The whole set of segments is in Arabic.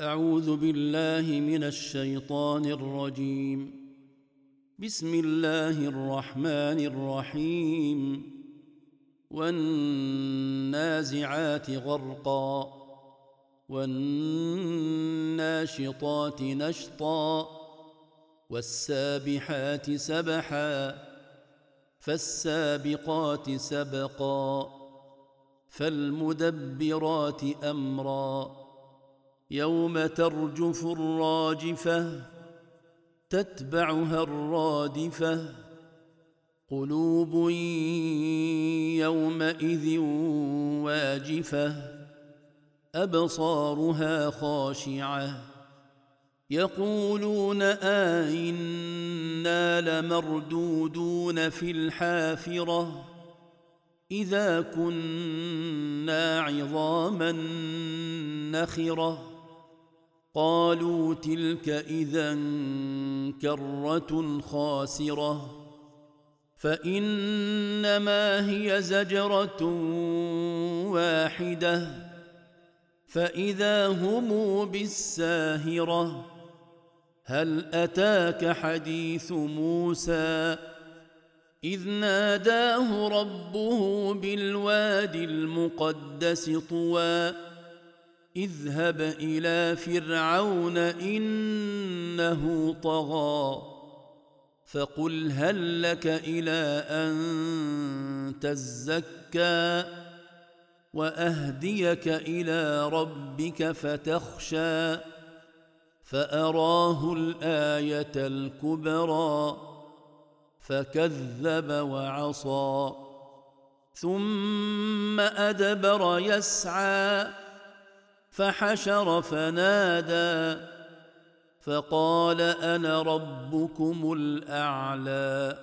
أعوذ بالله من الشيطان الرجيم. بسم الله الرحمن الرحيم. والنازعات غرقا والناشطات نشطا والسابحات سبحا فالسابقات سبقا فالمدبرات أمرا يوم ترجف الراجفة تتبعها الرادفة قلوب يومئذ واجفة أبصارها خاشعة يقولون أئنا لمردودون في الحافرة إذا كنا عظاما نخرة قالوا تلك إذا كرة خاسرة فإنما هي زجرة واحدة فإذا هم بالساهرة هل أتاك حديث موسى إذ ناداه ربه بالوادي المقدس طوى اذهب إلى فرعون إنه طغى فقل هل لك إلى أن تزكى وأهديك إلى ربك فتخشى فأراه الآية الكبرى فكذب وعصى ثم أدبر يسعى فحشر فنادى فقال أنا ربكم الأعلى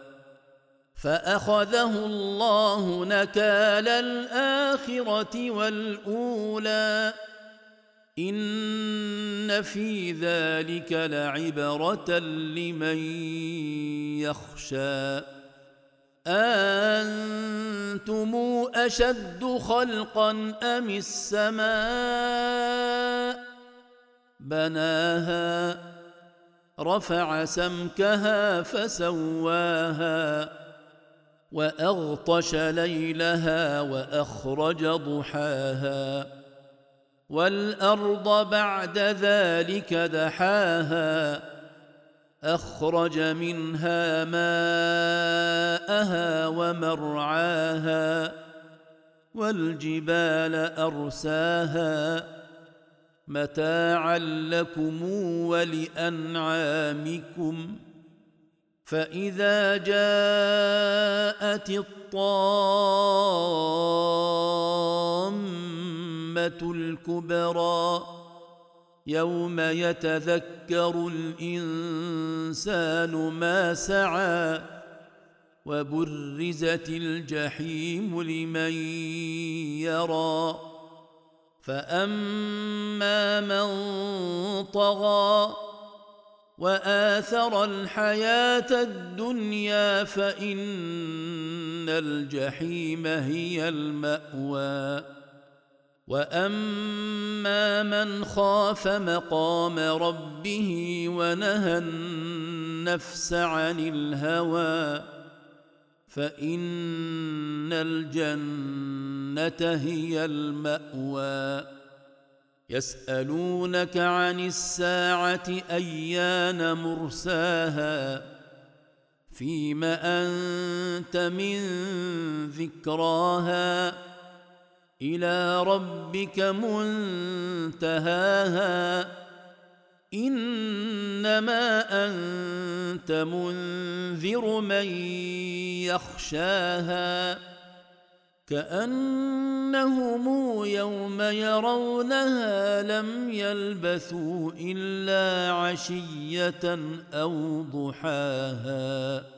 فأخذه الله نكال الآخرة والأولى إن في ذلك لعبرة لمن يخشى أأنتم أشد خلقا أم السماء بناها رفع سمكها فسواها وأغطش ليلها وأخرج ضحاها والأرض بعد ذلك دحاها أخرج منها ماءها ومرعاها والجبال أرساها متاعا لكم ولأنعامكم فإذا جاءت الطامة الكبرى يوم يتذكر الإنسان ما سعى وبرزت الجحيم لمن يرى فأما من طغى وآثر الحياة الدنيا فإن الجحيم هي المأوى وأما من خاف مقام ربه ونهى النفس عن الهوى فإن الجنة هي المأوى يسألونك عن الساعة أيان مرساها فيم أنت من ذكراها إلى ربك منتهاها إنما أنت منذر من يخشاها كأنهم يوم يرونها لم يلبثوا إلا عشية أو ضحاها